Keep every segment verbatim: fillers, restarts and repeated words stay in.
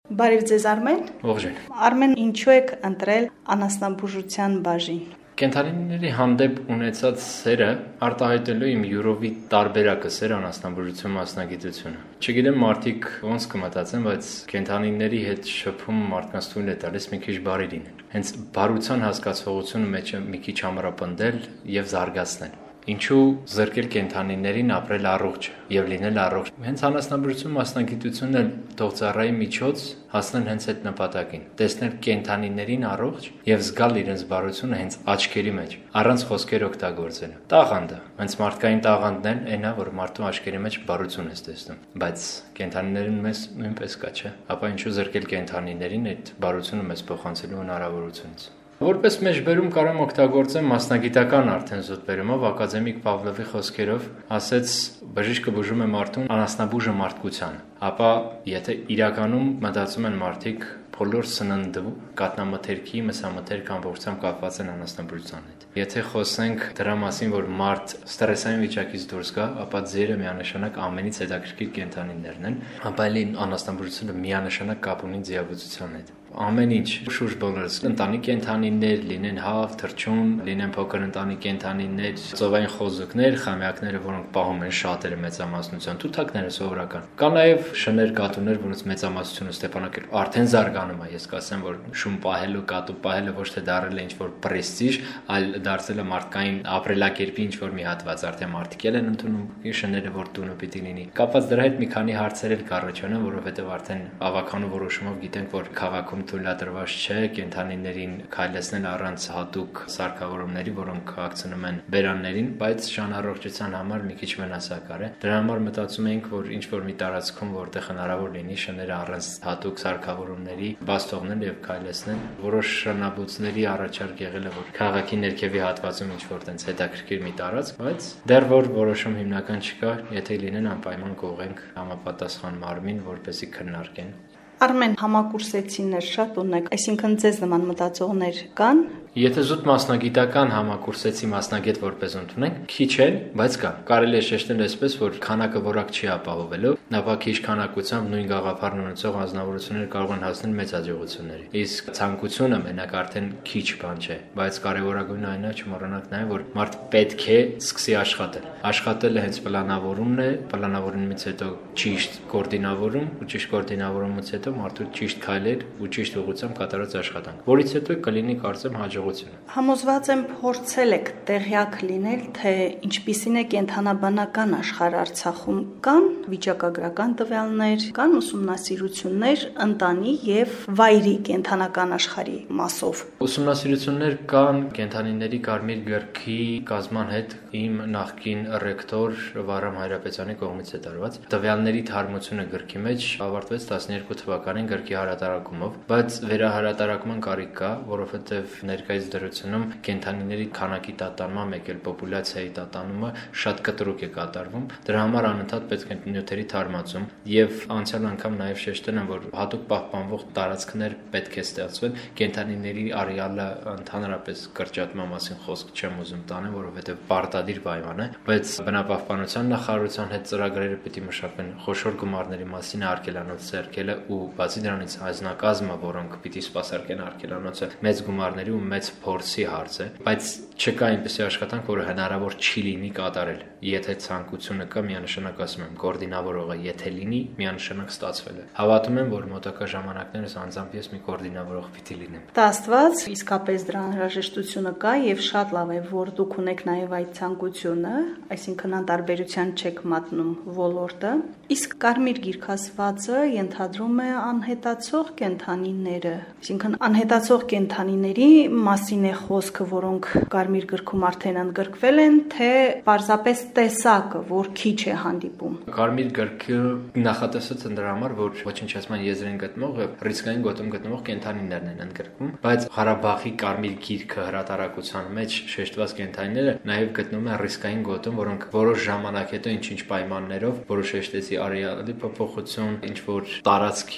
Բարև ձեզ Արմեն։ Ողջույն։ Արմեն, ինչու եք ընտրել անասնաբուժության բաժին։ Կենդանիների հանդեպ ունեցած սերը արտահայտելու իմ յուրովի տարբերակը սեր անասնաբուժություն մասնագիտությունը։ Չգիտեմ մարդիկ ոնց կմտածեն, բայց կենդանիների հետ շփումը մարդկանց թույլ է տալիս մի քիչ բարի լինել։ Հենց բարության հասկացողությունը մեջը մի քիչ ամրապնդել եւ զարգացնել։ Ինչու զրկել կենդանիներին ապրել առողջ եւ լինել առողջ։ Հենց անասնաբուժություն մասնագիտությունն էլ թող ծառայի միջոց հասնել հենց այդ նպատակին։ Տեսնել կենդանիներին առողջ եւ զգալ իրենց բարությունը հենց աչքերի մեջ, առանց խոսքեր օգտագործել։ Տաղանդը, հենց մարդկային տաղանդն էլ այնա, որ մարդու աչքերի մեջ բարություն ես տեսնում, բայց կենդանիներին մեզ նույնպես կա, չէ՞։ Ապա ինչու զրկել կենդանիներին այդ բարությունը մեզ փոխանցելու հնարավորությունից։ Որպես մեջբերում կարող եմ օգտագործեմ մասնագիտական արդեն զուտբերումով ակադեմիկ Պավլովի խոսքերով, ասեց բժիշկը բուժում է մարդուն, անասնաբուժը մարդկությանը։ Ապա եթե իրականում մտածում են մարդիկ բոլոր սննդու, կաթնամթերքի, մսամթերք ամբողջությամբ կապված են անասնաբուժության հետ։ Եթե խոսենք դրա մասին, որ մարդ ստրեսային վիճակից դուրս գա, ապա ձերը միանշանակ ամենից հետաքրքիր կենդանիներն են, ապա էլի անասնաբուժությունը միանշանակ կապ ունի ձիաբուծության հետ։ Ամեն ինչ շուրջ բոլորս ընտանիք կենդանիներ, լինեն հավ, թռչուն, լինեն փոքր ընտանիք կենդանիներ, ծովային խոզուկներ, խամյակները, որոնք պահում են շատերը մեծամասնության, թութակները սովորական։ Կա նաև շներ, կատուներ, որոնց մեծամասնությունը Ստեփանակերտ արդեն զարգանում է, ես կասեմ, որ շուն պահելու, կատու պահելը ոչ թե դարել է ինչ-որ պրեստիժ, այլ դարձել է մարդկային ապրելակերպի ինչ-որ մի հատված, արդեն մարդիկ են ընդունում շները, որ տունը պիտի լինի։ Կապված դրա հետ մի քանի հարցեր էլ կառաջանան, որովհետև արդեն ավականու որոշումով գիտենք, որ քաղաքում թույլատրված չէ կենդանիներին քայլեցնել առանց հատուկ սարքավորումների, որոնք հագցնում են բերաններին, բայց շանառողջության համար մի քիչ վնասակար է։ Դրա համար մտածում ենք, որ ինչ որ մի տարածքում, որտեղ հնարավոր լինի շները առանց հատուկ սարքավորումների բաց թողնել եւ քայլեցնել։ Որոշ շնաբուծների առաջարկ եղել է, որ քաղաքի ներքևի հատվածում ինչ որ տենց հետաքրքիր մի տարածք, բայց դեռ որ որոշում հիմնական չկա, եթե լինեն անպայման կողենք համապատասխան մարմին, որպեսզի քննարկեն։ Արմեն, համակուրսեցիներ շատ ունեք, այսինքն ձեզ նման մտածողներ կան։ Եթե զուտ մասնագիտական համակուրսեցի մասնագետ որպես ընդունենք, քիչ են, բայց կա։ Կարելի է շեշտել այսպես, որ քանակը որակ չի ապահովելու, ապա քիչ քանակությամբ նույն գաղափարն ունեցող անձնավորությունները կարող են հասնել մեծ հաջողությունների։ Իսկ ցանկությունը մենակ արդեն քիչ բան չէ, բայց կարևորագույնը այն է, չմոռանանք նաև, որ մարդ պետք է սկսի աշխատել։ Աշխատելը հենց պլանավորումն է, պլանավորումից հետո ճիշտ կոորդինավորում, ու ճիշտ կոորդինավորումից հետո մարդու ճիշտ քայլեր ու ճիշտ ուղղությամբ կատարած աշխատանք, որից հետո կլինի կարծեմ հաջողություն։ Համոզված եմ փորձել եք տեղյակ լինել, թե ինչպիսին է կենդանաբանական աշխարհ Արցախում, կան վիճակագրական տվյալներ, կան ուսումնասիրություններ ընտանի եւ վայրի կենդանական աշխարհի մասով։ Ուսումնասիրություններ կան կենդանիների կարմիր գրքի կազման հետ իմ նախկին ռեկտոր Վարամ Հայրապետյանի կողմից է տարված։ Տվյալների թարմությունը գրքի մեջ ավարտվեց տասներկու թվականին գրքի հարատարակումով, բայց վերահարատարակման կարիք կա, որովհետև ներկայիս դրությունում կենդանիների քանակի տատանման, մեկ էլ պոպուլյացիայի տատանումը շատ կտրուկ է կատարվում։ Դրա համար անընդհատ պետք է նյութերի թարմացում եւ անցյալ անգամ նաեւ շեշտել եմ, որ հատուկ պահպանվող տարածքներ պետք է ստեղծվեն կենդանիների արեալը ընդհանրապես կրճատման մասին խոսք չեմ ուզում տանել, որովհետև պարտադիր պայման է, բայց բնապահպանության նախարարության հետ ծրագրերը պիտի մշակվեն խոշոր գումարների մասին արգելանոց սերկելը ու բացի դրանից հայձնակազմը, որոնք պիտի սպասարկեն արգելանոցը մեծ գումարների ու մեծ փորձի հարց է, բայց չկա այնպիսի աշխատանք, որը հնարավոր չի լինի կատարել։ Եթե ցանկությունը կա, միանշանակ ասում եմ, կոորդինավորողը եթե լինի, միանշանակ ստացվել է։ Հավատում եմ, որ մոտակա ժամանակներս անձամբ ես մի կոորդինավորող պիտի լինեմ։ Դա Աստված, իսկապես դրա անհրաժեշտությունը կա եւ շատ լավ է, որ դուք ունեք նաեւ այդ ցանկությունը, այսինքն անտարբերության չեք մատնում ոլորտը։ Իսկ կարմիր գիրքասվածը ենթադրում է անհետացող կենդանիները, այսինքն անհետացող կենդանիների մասին է խոսքը, որոնք կարմիր գրքում արդեն ընդգրկվել են, թե պարզապես տեսակը, որ քիչ է հանդիպում։ Կարմիր գրքը նախատեսված է դրա համար, որ ոչնչացման եզրին գտնվող ռիսկային գոտում գտնվող կենդանիներն են ընդգրկվում, բայց Ղարաբաղի կարմիր գիրքը հրատարակության մեջ շեշտված կենդանիները նաև գտնվում են ռիսկային գոտում, որոնք որոշ ժամանակ հետո ինչ-ինչ պայմաններով, որոշ շեշտեցի արեալի փոփոխություն, ինչ որ տարածքի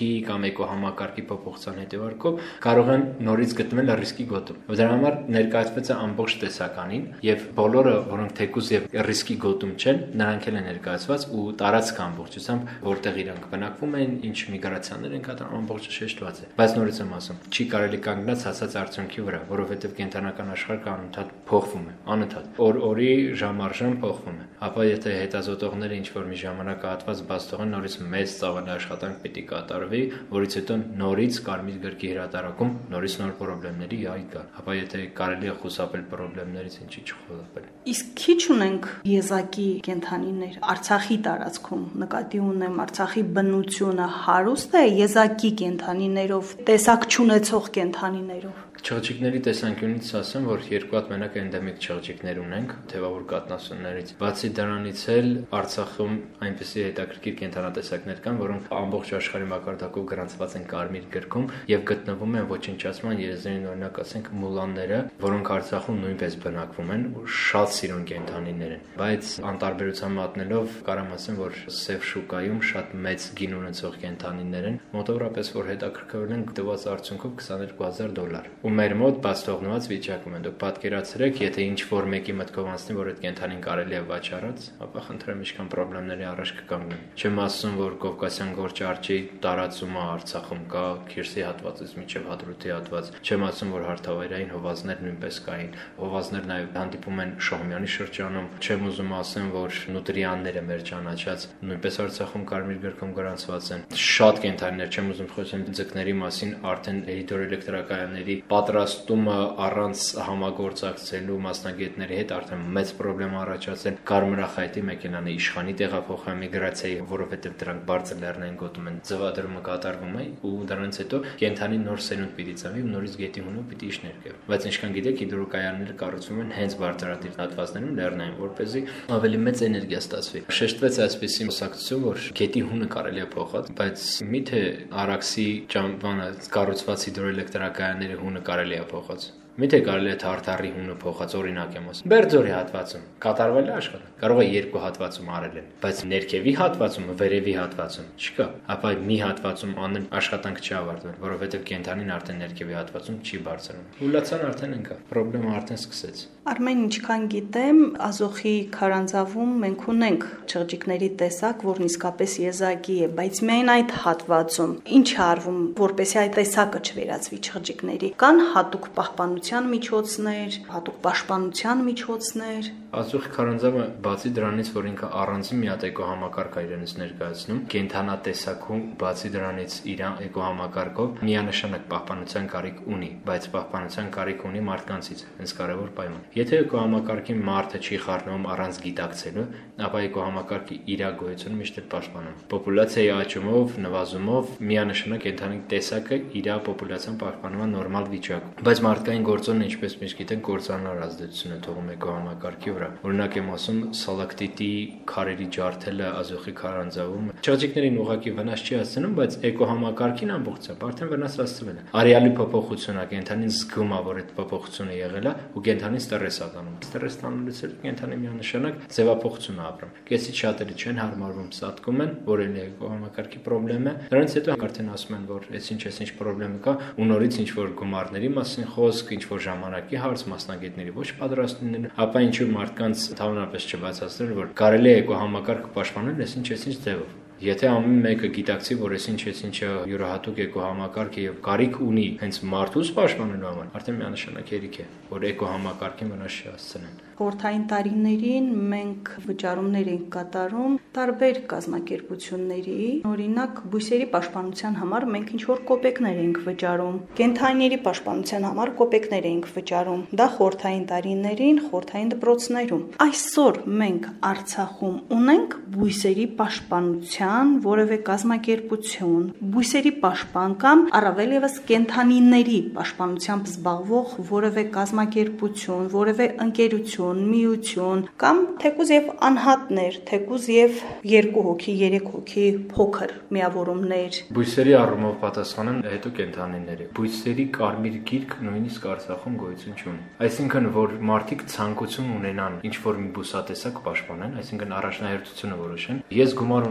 կյանքի կամ էկոհամակարգի փոփոխության հետևանքով կարող են նորից գտնվել ռիսկի գոտում։ Դրա համար ներկայացված է ամբողջ տեսականին եւ բոլորը, որոնք թեկուզ եւ ռիսկի գոտում չեն, նրանք էլ են ներկայացված ու տարածք ամբողջությամբ, որտեղ իրանք բնակվում են, ինչ միգրացիաներ են կատարում, ամբողջը շեշտված է։ Բայց նորից եմ ասում, չի կարելի կանգնած հասած արդյունքի վրա, որովհետեւ կենտրոնական աշխարհը անընդհատ փոխվում է, անընդհատ։ Օր օրի ժամ առ ժամ փոխվում է։ Ապա եթե հետազոտողները ինչ որ մի ժամանակահատված բաց թողեն, նորից մեծ ծավալի աշխատանք պետք է կատարվի, որից հետո նորից կարմիր գրքի հրատարակում նորից նոր խնդիրների հայտ կա։ Ապա եթե կարելի է խուսափել խնդիրներից, ինչի՞ չխուսափել։ Իսկ քիչ ունենք եզակի կենդանիներ Արցախի տարածքում, նկատի ունեմ Արցախի բնությունը հարուստ է եզակի կենդանիներով, տեսակ չունեցող կենդանիներով։ Չղջիկների տեսանկյունից ասեմ, որ երկու հատ մենակ էնդեմիկ չղջիկներ ունենք թևավոր կաթնասուններից։ Բացի դրանից էլ Արցախում այնպիսի հետաքրքիր կենդանատեսակներ կան, որոնք ամբողջ աշխարհի մակարդակով գրանցված են կարմիր գրքում եւ գտնվում են ոչնչացման եզրին, օրինակ ասենք մուլանները, որոնք Արցախում նույնպես բնակվում են, շատ սիրուն կենդանիներ են։ Բայց անտարբերության մատնելով կարամ ասեմ, որ սև շուկայում շատ մեծ գին ունեցող կենդանիներ են, մոտավորապես որ հետաքրքրվել են գտված արդյունքով քսաներկու հազար դոլար։ Ու մեր մոտ բաց թողնված վիճակում են։ Դուք պատկերացրեք, եթե ինչ որ մեկի մտքով անցնի, որ այդ կենդանին կարելի է վաճառած, ապա խնդրեմ ինչքան խնդիրների առաջ կկանգնեն։ Չեմ ասում, որ Կովկասյան գորճի արջի տարածումը Արցախում կա, Քիրսի հատվածից մինչև Հադրութի հատված։ Չեմ ասում, որ հարթավայրային հովազներ նույնպես կային։ Հովազներ նաև հանդիպում են Շահումյանի շրջանում։ Չեմ ուզում ասեմ, որ նուտրիանները մեր ճանաչած նույնպես Արցախում կարմիր գրքում գրանցված են։ Շատ կենդանիներ, չեմ ուզում խոսել ձկների մասին, արդեն հիդրոէլեկտրակայանների պատրաստումը առանց համագործակցելու մասնագետների հետ արդեն մեծ խնդրեմ առաջացել կարմրախայտի մեքենանի իշխանի տեղափոխման միգրացիայի, որովհետև դրանք բարձր լեռնային գոտում են, ձվադրումը կատարվում է ու դրանից հետո կենդանի նոր սերունդ պիտի ծնվի ու նորից գետի հունով պիտի իջներ։ Բայց ինչքան գիտեք, հիդրոկայանները կառուցվում են հենց բարձրադիր հատվածներում լեռնային, որպեսզի ավելի մեծ էներգիա ստացվի։ Շեշտվեց այսպիսի մսակցություն, որ գետի հունը կարելի է փոխած, բայց միթե Արաքսի ճամբանը կառուցված հիդրոէլեկտրակայանների հունը կարելի է փոխած։ Միթե կարելի է Թարթարի հունը փոխած, օրինակ եմ ասում։ Բերձորի հատվածում կատարվել է աշխատանք։ Կարող է երկու հատվածում արել են, բայց ներքևի հատվածում, վերևի հատվածում չկա։ Ապա մի հատվածում անեն աշխատանք չի ավարտվել, որովհետև կենդանին արդեն ներքևի հատվածում չի բարձրանում։ Հուլացան արդեն ընկա։ Խնդրեմը արդեն սկսեց։ Արմեն, ինչքան գիտեմ, Ազոխի քարանձավում մենք ունենք չղջիկների տեսակ, որն իսկապես եզակի է, բայց միայն այդ հատվածում ինչ է արվում, որպեսզի այդ տեսակը չվերածվի չղջիկների։ Կան հատուկ պահպանության միջոցներ, հատուկ պաշտպանության միջոցներ։ Ազոխի քարանձավը բացի դրանից, որ ինքը առանձին մի հատ էկոհամակարգ է իրենից ներկայացնում, կենդանատեսակում բացի դրանից իր էկոհամակարգով միանշանակ պահպանության կարիք ունի, բայց պահպանության կարիք ունի մարդկանցից, հենց կարևոր պայման։ Եթե էկոհամակարգի մարդը չի խառնվում առանց գիտակցելու, ապա էկոհամակարգի իր գոյությունը միշտ է պաշտպանում։ Պոպուլյացիայի աճումով, նվազումով միանշանակ կենդանի տեսակը իր պոպուլյացիան պաշտպանման նորմալ վիճակում։ Բայց մարդկային գործոնը, ինչպես մենք գիտենք, կործանար ազդեցություն է թողում էկոհամակարգի վրա։ Օրինակ եմ ասում, սալակտիտի քարերի ջարդելը Ազոխի քարանձավում չղջիկներին ուղղակի վնաս չի հասցնում, բայց էկոհամակարգին ամբողջությամբ արդեն վնաս հասցվել է։ Արեալի փոփոխությունը կենդանին զգում է, որ այդ փոփոխությունը եղել է ու կենդանին ստրես է տանում։ Ստրես տանելուց էլ կենդանի միանշանակ ձևափոխություն է ապրում։ Կեսի շատերը չեն հարմարվում, սատկում են, որ էլ էկոհամակարգի խնդրեմ է։ Դրանից հետո արդեն ասում են, որ այս ինչ էս ինչ խնդրեմ կա ու նորից ինչ որ գումարների մասին խոսք, ինչ որ ժամանակի հարց, մասնագետների ոչ պատրաստումներ, ապա ինչ որ մարդկանց ընդհանրապես չբացատրել, որ կարելի է էկոհամակարգը պաշտպանել, այս ինչ էս ինչ ձևով։ Եթե ամեն մեկը գիտակցի, որ այս ինչ էս ինչը յուրահատուկ էկոհամակարգ է եւ կարիք ունի հենց մարդուց պաշտպանելու համար, արդեն միանշանակ երիք է, որ էկոհամակարգին վնաս չի հասցնեն։ Խորհրդային տարիներին մենք վճարումներ ենք կատարում տարբեր կազմակերպությունների, օրինակ բույսերի պաշտպանության համար մենք ինչ որ կոպեկներ ենք վճարում, կենդանիների պաշտպանության համար կոպեկներ ենք վճարում։ Դա խորհրդային տարիներին, խորհրդային դպրոցներում։ Այսօր մենք Արցախում ունենք բույսերի պաշտպանության որևէ կազմակերպություն, բույսերի պաշտպան կամ առավել եւս կենդանիների պաշտպանությամբ զբաղվող որևէ կազմակերպություն, որևէ ընկերություն, միություն կամ թեկուզ եւ անհատներ, թեկուզ եւ երկու հոգի, երեք հոգի փոքր միավորումներ։ Բույսերի առումով պատասխանեմ հետո կենդանիների։ Բույսերի կարմիր գիրք նույնիսկ Արցախում գոյություն չունի։ Այսինքն, որ մարդիկ ցանկություն ունենան ինչ որ մի բուսատեսակ պաշտպանեն, այսինքն առաջնահերթությունը որոշեն։ Ես գումար ունեմ, որ կարող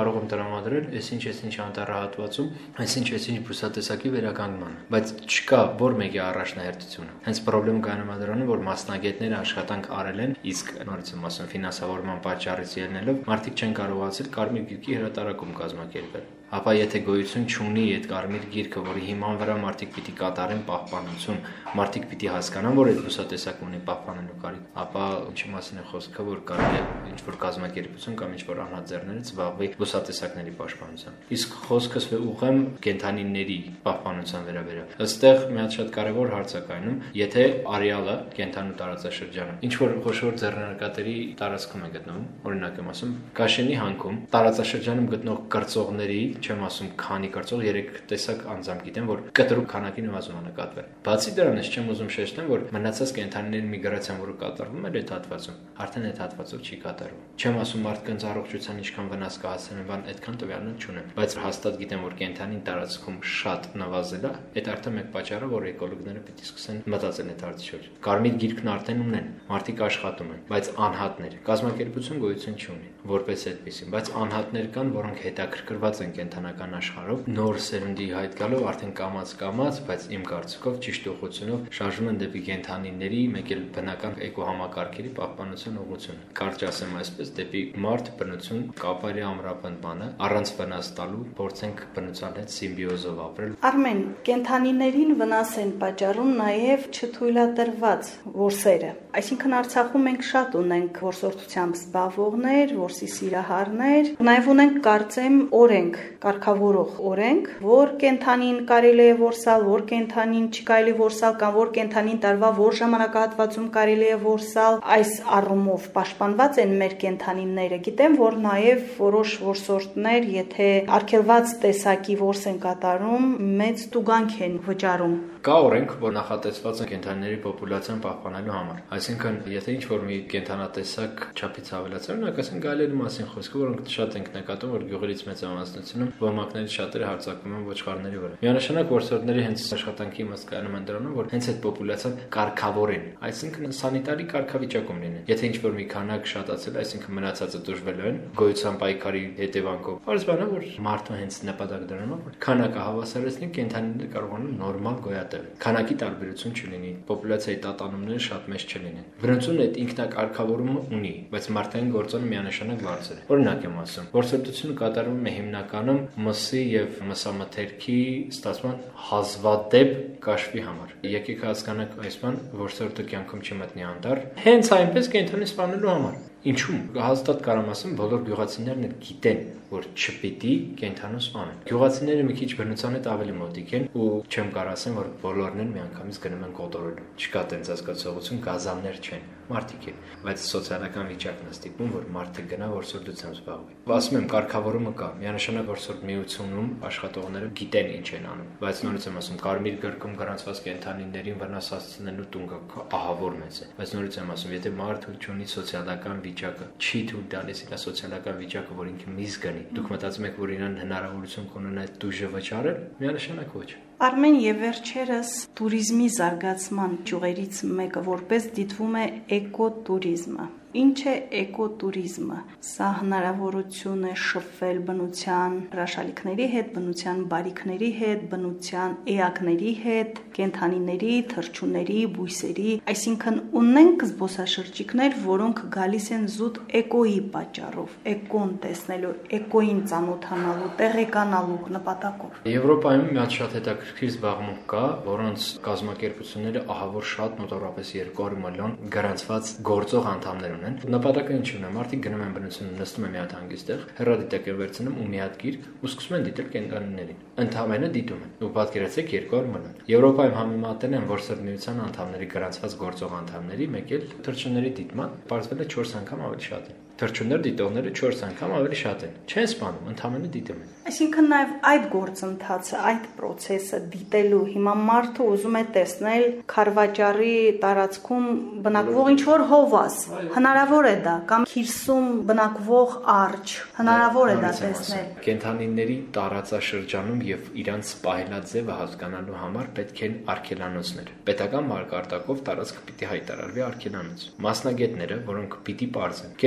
կարող եմ տրամադրել այսինչ այսինչ անտառահատվածում, այսինչ այսինչ բուսատեսակի վերականգնմանը, բայց չկա որ մեկի առաջնահերթությունը։ Հենց խնդրեմ կայանում է դրանում, որ մասնագետները աշխատանք արել են, իսկ նորից եմ ասում ֆինանսավորման պատճառից ելնելով մարդիկ չեն կարողացել կարմիր գիրքի հրատարակում կազմակերպել։ Ապա եթե գոյություն չունի այդ կարմիր գիրքը, որի հիման վրա մարդիկ պիտի կատարեն պահպանություն, մարդիկ պիտի հասկանան, որ այդ բուսատեսակը ունի պահպանելու կարիք, ապա ինչի մասին է խոսքը, որ կարելի է ինչ-որ կազմակերպություն կամ ինչ-որ անհատձեռները զբաղվի բուսատեսակների պաշտպանությամբ։ Իսկ խոսքս ուղղեմ կենդանիների պահպանության վերաբերյալ։ Այստեղ մի հատ շատ կարևոր հարց է կայանում, եթե արեալը կենդանու տարածաշրջանը ինչ-որ խոշոր ձեռնարկատերի տարածքում է գտնվում, օրինակ եմ ասում, Կաշենի հանքում տարածաշրջանում գտնող կրծողների, չեմ ասում քանի կրծող, երեք տեսակ անձամբ գիտեմ, որ կտրուկ քանակի նվազում է նկատվել։ Բացի դրանից չեմ ուզում շեշտեմ, որ մնացած կենդանիների միգրացիան, որը կատարվում էր այդ հատվածում, արդեն այդ հատվածով չի կատարվում։ Չեմ ասում մարդկանց առողջության ինչքան վնաս կհասցնեն, բան այդքան տվյալներ չունեմ, բայց հաստատ գիտեմ, որ կենդանին տարածքում շատ նվազել է, այդ արդեն մեկ պատճառը, որ էկոլոգները պիտի սկսեն մտածել այդ հարցի շուրջ։ Կարմիր գիրքն արդեն ունեն, մարդիկ աշխատում են, բայց անհատներ, կազմակերպություն գոյություն չունի, որպես այդպեսին, բայց անհատներ կան, որոնք հետաքրքրված են կենդանական աշխարհով, նոր սերունդի հայտ գալով արդեն կամաց-կամաց, բայց իմ կարծիքով ճիշտ ուղղությունով շարժում են դեպի կենդանիների, մեկ էլ բնական էկոհամակարգերի պահպանության ուղղությունը։ Կարճ ասեմ այսպես, դեպի մարդ, բնություն, կապարի ամրապնդմանը, առանց վնաս տալու, փորձենք բնության հետ սիմբիոզով ապրել։ Արմեն, կենդանիներին վնաս են պատճառում նաև չթույլատրված որսերը։ Այսինքն Արցախում մենք շատ ունենք որսորդությամբ զբաղվողներ, որսի սիրահարներ, նաև ունենք կարծեմ օրենք, կարգավորող օրենք, որ կենդանին կարելի է որսալ, որ կենդանին չկարելի որսալ կամ որ կենդանին տարվա որ ժամանակահատվածում կարելի է որսալ, այս առումով պաշտպանված են մեր կենդանիները։ Գիտեմ, որ նաև որոշ որսորդներ, եթե արգելված տեսակի որս են կատարում, մեծ տուգանք են վճարում։ Կա օրենք, որ նախատեսված են կենդանիների պոպուլյացիան պահպանելու համար։ Այսինքն, եթե ինչ-որ մի կենդանատեսակ չափից ավելացել, օրինակ ասենք գայլերի մասին խոսքը, որոնք շատ ենք նկատում, որ գյուղերից մեծամասնությունում ոմակների շատերը հարձակվում են ոչխարների վրա։ Միանշանակ որսորդների հենց աշխատանքի իմաստ կայանում են դրանում, որ հենց այդ պոպուլյացիան կարգավորեն, այսինքն սանիտարի կարգավիճակում լինեն։ Եթե ինչ-որ մի քանակ շատացել, այսինքն մնացածը դժվելու են գոյության պայքարի հետևանքով։ Պարզվանա, որ մարդը հենց նպատակ դրանում է, որ քանակը հավասարեցնի, կենդանիները կարողանան նորմալ գոյատևել։ Քանակի տարբերություն չլինի, պոպուլյացիայի տատանումները շատ մեծ չլինեն։ Բնությունը այդ ինքնակարգավորումը ունի, բայց մարդկային գործոնը միանշանակ բարձր է։ Օրինակ եմ ասում, որսորդությունը կատարվում է հիմնականում մսի եւ մսամթերքի ստացման հազվադեպ կաշվի համար։ Եկեք հասկանանք այս բան, որսորդը կյանքում չմտնի անտառ, հենց այնպես կենդանի սպանելու համար։ Ինչու՞մ հաստատ կարամ ասեմ, բոլոր գյուղացիներն էլ գիտեն, որ չպիտի կենդանու սպանեն։ Գյուղացիները մի քիչ բնության հետ ավելի մոտիկ են ու չեմ կարող ասեմ, որ բոլորն են միանգամից գնում են կոտորելու։ Չկա տենց հասկացողություն, գազաններ չեն, մարդիկ են, բայց սոցիալական վիճակն է ստիպում, որ մարդը գնա որսորդությամբ զբաղվի։ Ասում եմ, կարգավորումը կա։ Միանշանակ որսորդ միությունում աշխատողները գիտեն ինչ են անում, բայց նորից եմ ասում, կարմիր գրքում գրանցված կենդանիներին վնաս հասցնելու տունը ահավոր մեծ է։ Բայց նորից եմ ասում, եթե մարդը ունի սոցիալական վիճակը, չի թույլ տալիս իր սոցիալական վիճակը, որ ինքը միզ գնի։ Դուք մտածում եք, որ իրան հնարավորություն կունենա այդ դուժը վճարել, միանշանակ ոչ։ Արմեն, եւ վերջերս туриզմի զարգացման ճյուղերից մեկը որպես դիտվում է էկոտուրիզմը։ Ինչ է էկոտուրիզմը։ Սա հնարավորություն է շփվել բնության հրաշալիքների հետ, բնության բարիքների հետ, բնության էակների հետ, կենդանիների, թռչունների, բույսերի, այսինքն ունենք զբոսաշրջիկներ, որոնք գալիս են զուտ էկոյի պատճառով, էկոն տեսնելու, էկոյին ծանոթանալու, տեղեկանալու նպատակով։ Եվրոպայում մի հատ շատ հետաքրքիր զբաղմունք կա, որոնց կազմակերպությունները ահավոր շատ, մոտավորապես երկու հարյուր միլիոն գրանցված գործող անդամներ ունեն։ Նպատակը ինչու՞ն է։ Մարդիկ գնում են բնություն, նստում են մի հատ հանգիստեղ, հեռադիտակ են վերցնում ու մի հատ գիրք ու սկսում են դիտել կենդանիներին։ Ընդհանրապես դիտում են։ Ու պատկերացրեք երկու հարյուր միլիոն։ Եվրոպայում համեմատել են որսորդ միության անդամների գրանցված գործող անդամների, մեկ էլ թռչունների դիտման, պարզվել է չորս անգամ ավելի շատ են։ Թռչուններ դիտողները չորս անգամ ավելի շատ են։ Չեն սպանում, ընդհանրապես դիտում են։ Այսինքն նաև այդ գործընթացը, այդ process-ը դիտելու հիմա մարդը ուզում է տեսնել Քարվաճառի տարածքում բնակվող ինչ-որ հովաս։ Հնարավոր է դա, կամ Քիրսում բնակվող արջ, հնարավոր է դա տեսնել։ Կենդանիների տարածաշրջանում եւ իրանց պահելաձևը հասկանալու համար պետք են արգելանոցներ։ Պետական մարգարտակով տարածքը պիտի հայտարարվի արգելանոց։ Մասնագետները, որոնք պիտի պարզեն, կենդանիների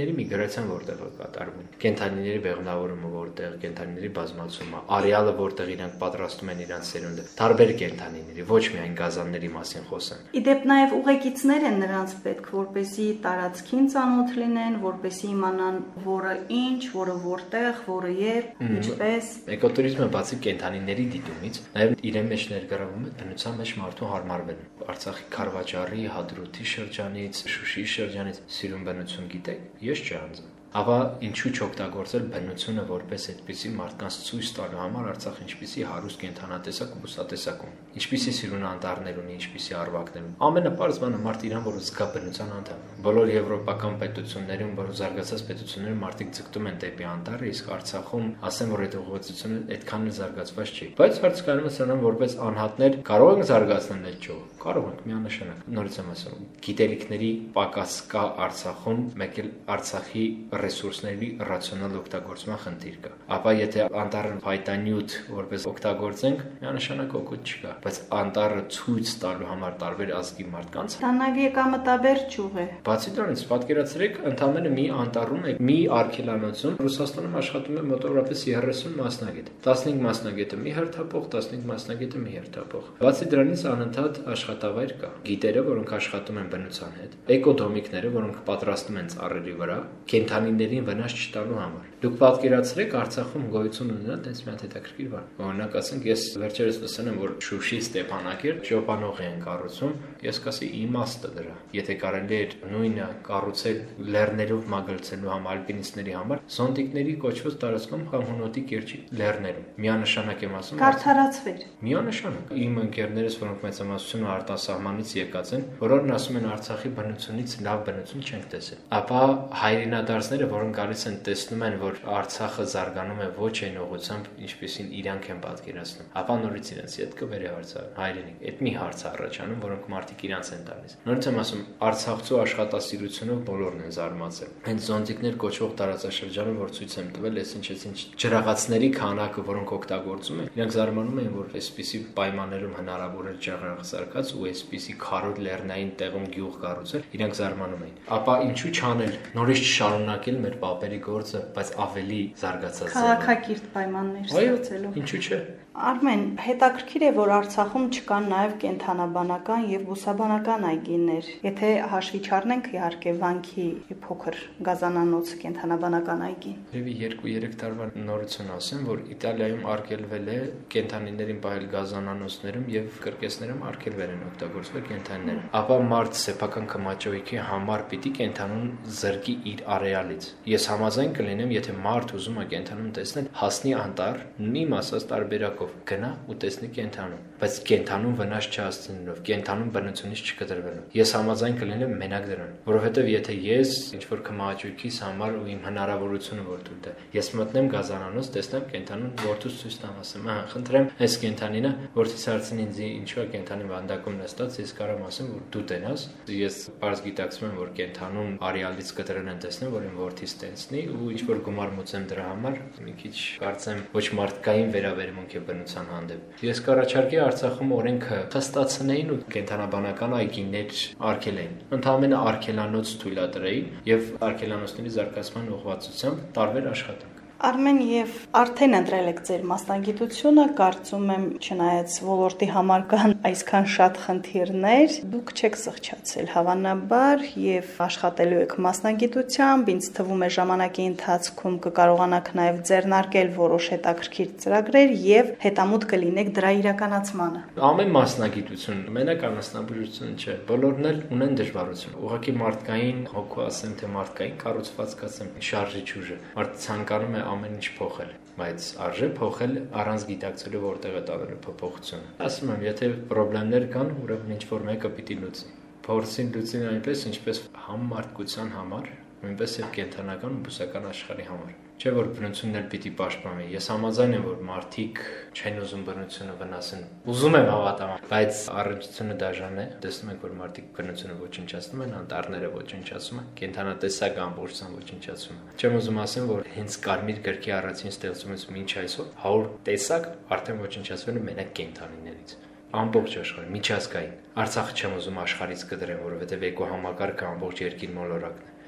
կենթանիների միգրացիան որտեղ է կատարվում։ Կենթանիների բեղմնավորումը որտեղ, կենթանիների բազմացումը, արեալը որտեղ իրանք պատրաստում են իրանք սերունդը, տարբեր կենթանիների, ոչ միայն գազանների մասին խոսեմ։ Իդեպ նաև ուղեկիցներ են նրանց պետք, որպեսզի տարածքին ծանոթ լինեն, որպեսզի իմանան որը ինչ, որը որտեղ, որը երբ, ինչպես։ Էկոտուրիզմը բացի կենթանիների դիտումից, նաև իրեն մեջ ներգրավում է բնության մեջ մարդու հարմարվելը։ Արցախի Քարվաճարի, Հադրութի շրջանից, Շուշիի շրջանից սիրուն բնություն գիտեք, ես չանձեմ։ Ահա ինչու չօգտագործել բնությունը որպես այդպիսի մարդկանց ցույց տալու համար Արցախ ինչպիսի հարուստ կենթանատեսակ ու բուսատեսակ ունի, ինչպիսի սիրուն անտառներ ունի, ինչպիսի արվակներ ունի։ Ամենապարզ բանը մարդ իրան որ զգա բնության անդամ։ Բոլոր եվրոպական պետություններում, բոլոր զարգացած պետություններում մարդիկ ձգտում են դեպի անտառը, իսկ Արցախում ասեմ որ այդ ուղղվածությունը այդքան էլ զարգացված չի։ Բայց հարց կանում է սրանով որպես անհատներ կարող ենք զարգացնել այդ ճյուղը։ Կարող ենք միանշանակ։ Նորից եմ ասում, գիտելիքների պակաս կա Արցախում, մեկ էլ Արցախի ռեսուրսների ռացիոնալ օգտագործման խնդիր կա։ Ապա եթե անտառը փայտանյութ որպես օգտագործենք, միանշանակ օգուտ չկա, բայց անտառը ցույց տալու համար տարբեր ազգի մարդկանց Տանագեկամտաբեր ճյուղ է։ Բացի դրանից, պատկերացրեք, ընդամենը մի անտառում է մի արգելանոցում Ռուսաստանում աշխատում է մոտավորապես երեսուն մասնագետ։ տասնհինգ մասնագետը մի հերթափող, տասնհինգ մասնագետը մի հերթափող։ Բացի դրանից անընդհատ աշխատավայր կա։ Գիտերը, որոնք աշխատում են բնության հետ, էկոդոմիկները, որոնք պատրաստում են ծառերի վրա, կենթանիներին վնաս չտալու համար։ Դուք պատկերացրեք Արցախում գոյություն ունենա տես մի հատ հետաքրքիր բան։ Օրինակ ասենք, ես վերջերս լսել եմ, որ Շուշի Ստեփանակերտ ճոպանող են կառուցում, ես կասեի իմաստը դրա։ Եթե կարելի էր նույնը կառուցել լեռներով մագլցելու համար, ալպինիստների համար, զոնդիկների կոչված տարածքում կամ Հունոտի կիրճի լեռներում։ Միանշանակ եմ ասում, Կարդարացվեր։ Միանշանակ։ Իմ ընկերներս, որոնք մեծամասնությունը արտասահմանից եկած են, բոլորն ասում են Արցախի բնությունից լավ բնություն չենք տեսել։ Ապա հայրենադարձները, որոնք գալիս են, տեսնում են, որ Արցախը զարգանում է ոչ այն ուղղությամբ, ինչպեսին իրանք են պատկերացնում։ Ապա նորից իրենց հետ կվերի հարցը, հայրենիք։ Այդ մի հարց է առաջանում, որոնք մարդիկ իրանց են տալիս։ Նորից եմ ասում, Արցախցու աշխատասիրությունով բոլորն են զարմացել։ Հենց զոնդիկներ կոչվող տարածաշրջանը, որ ցույց եմ տվել, ես ինչ-ինչ ջրաղացների քանակը, որոնք օգտագործում են, իրանք զարմանում են, որ այսպիսի պայմաններում հնարավոր է ջրաղաց սարքած ու այսպիսի քարոտ լեռնային տեղում գյուղ կառուցել, իրանք զարմանում են։ Ապա ինչու չանել, նորից չշարունակել մեր պապերի գործը, բայց ավելի զարգացած Քաղաքակիրթ պայմաններ ստեղծելով։ Ինչու՞ չէ։ Արմեն, հետաքրքիր է, որ Արցախում չկան նաև կենթանաբանական եւ բուսաբանական այգիներ։ Եթե հաշվի չառնենք իհարկե Վանքի փոքր գազանանոցը կենթանաբանական այգին։ Եվ երկու-երեք տարվա նորություն ասեմ, որ Իտալիայում արգելվել է կենթանիներին պահել գազանանոցներում եւ կրկեսներում արգելվել են օգտագործվել կենթանիները։ Ապա մարդ սեփական կմաճոյքի համար պիտի կենթանուն զրկի իր արեալից։ Ես համաձայն կլինեմ, եթե մարդ ուզում է կենթանում տեսնել, հասնի անտառ, մի մասած տարբերակով գնա ու տեսնի կենթանուն, բայց կենթանուն վնաս չհասցնելով, կենթանուն բնությունից չկտրվելով։ Ես համաձայն կլինեմ մենակ դրան, որովհետև եթե ես ինչ որ կմաճույքիս համար ու իմ հնարավորությունը որ դու տա, ես մտնեմ գազանանոց, տեսնեմ կենթանուն, որդուս ցույց տամ, ասեմ, ահա, խնդրեմ, այս կենթանինը, որդից հարցնի ինձ ինչու է կենթանի վանդակում նստած, ես կարամ ասեմ, որ դու տենաս, ես բարձ գիտակցում եմ, որ կենթանուն արեալից կտրել են տեսնեմ, որ իմ որդից տենցնի ու ինչ որ գումար մուծեմ դրա համար, մի քիչ կարծեմ ոչ մարդկային վերաբերմունք է բնության հանդեպ։ Ես կառաջարկեի Արցախում օրենքը խստացնեին ու կենթանաբանական այգիներ արգելեին։ Ընդհանրապես արգելանոց թույլատրեին եւ արգելանոցների զարգացման ուղղվածությամբ տարբեր աշխատանք։ Արմեն, եւ արդեն ընտրել եք ձեր մասնագիտությունը, կարծում եմ, չնայած ոլորտի համար կան այսքան շատ խնդիրներ, դուք չեք զղջացել հավանաբար եւ աշխատելու եք մասնագիտությամբ, ինձ թվում է ժամանակի ընթացքում կկարողանաք նաեւ ձեռնարկել որոշ հետաքրքիր ծրագրեր եւ հետամուտ կլինեք դրա իրականացմանը։ Ամեն մասնագիտություն մենակ անասնաբուժություն չէ, բոլորն էլ ունեն դժվարություն։ Ուղղակի մարդկային հոգու ասեմ, թե մարդկային կառուցվածք ասեմ, շարժիչ ուժը։ Մարդ ցանկանում է ամեն ինչ փոխել, բայց արժե փոխել առանց գիտակցելու որտեղ է տալու փոփոխությունը։ Ասում եմ, եթե խնդիրներ կան, ուրեմն ինչ որ մեկը պիտի լուծի։ Փորձին լուծին այնպես, ինչպես համարտկության համար, նույնպես եւ կենթանական ու բուսական աշխարհի համար։ Չէ որ բնությունն էլ պիտի պաշտպանի։ Ես համաձայն եմ, որ մարդիկ չեն ուզում բնությունը վնասեն։ Ուզում եմ հավատամ, բայց առնչությունը դաժան է։ Տեսնում ենք, որ մարդիկ բնությունը ոչնչացնում են, անտառները ոչնչացում են, կենթանատեսակ ամբողջությամբ ոչնչացում են։ Չեմ ուզում ասեմ, որ հենց կարմիր գրքի առաջին ստեղծումից մինչ այսօր հարյուր տեսակ արդեն ոչնչացվել են մենակ կենթանիներից։ Ամբողջ աշխարհը միջազգային։ Արցախը չեմ ուզում աշխարհից կդրեմ, որովհետև էկոհամակարգը ամբողջ երկիր մոլորակն է։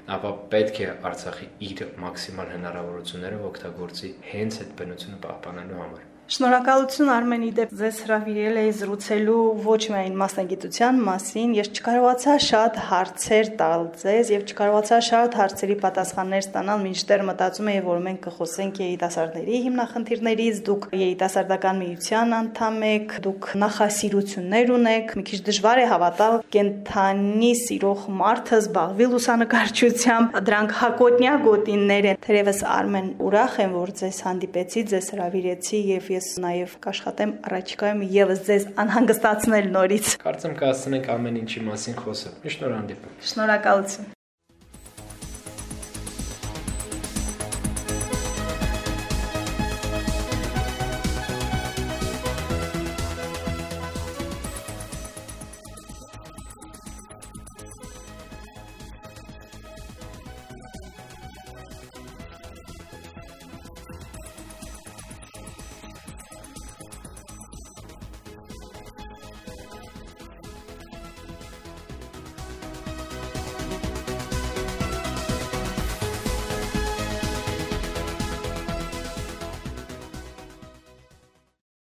ապա պետք է Արցախի իր մաքսիմալ հնարավորությունները օգտագործի հենց այդ բնությունը պահպանելու համար։ Շնորհակալություն Արմեն, իդեպ ձեզ հրավիրել էի զրուցելու ոչ միայն մասնագիտության մասին, ես չկարողացա շատ հարցեր տալ ձեզ եւ չկարողացա շատ հարցերի պատասխաններ ստանալ, մինչդեռ մտածում էի, որ մենք կխոսենք երիտասարդների հիմնախնդիրներից, դուք երիտասարդական միության անդամ եք, դուք նախասիրություններ ունեք, մի քիչ դժվար է հավատալ կենթանի սիրող մարդը զբաղվի լուսանկարչությամբ, դրանք հակոտնյա գոտիներ են։ Թերևս Արմեն, ուրախ եմ, որ ձեզ հանդիպեցի, ձեզ հրավիրեցի եւ ես նաև կաշխատեմ առաջիկայում եւս ձեզ անհանգստացնել նորից։ Կարծեմ կհասցնենք ամեն ինչի մասին խոսել։ Շնորհանդիպում։ Շնորհակալություն։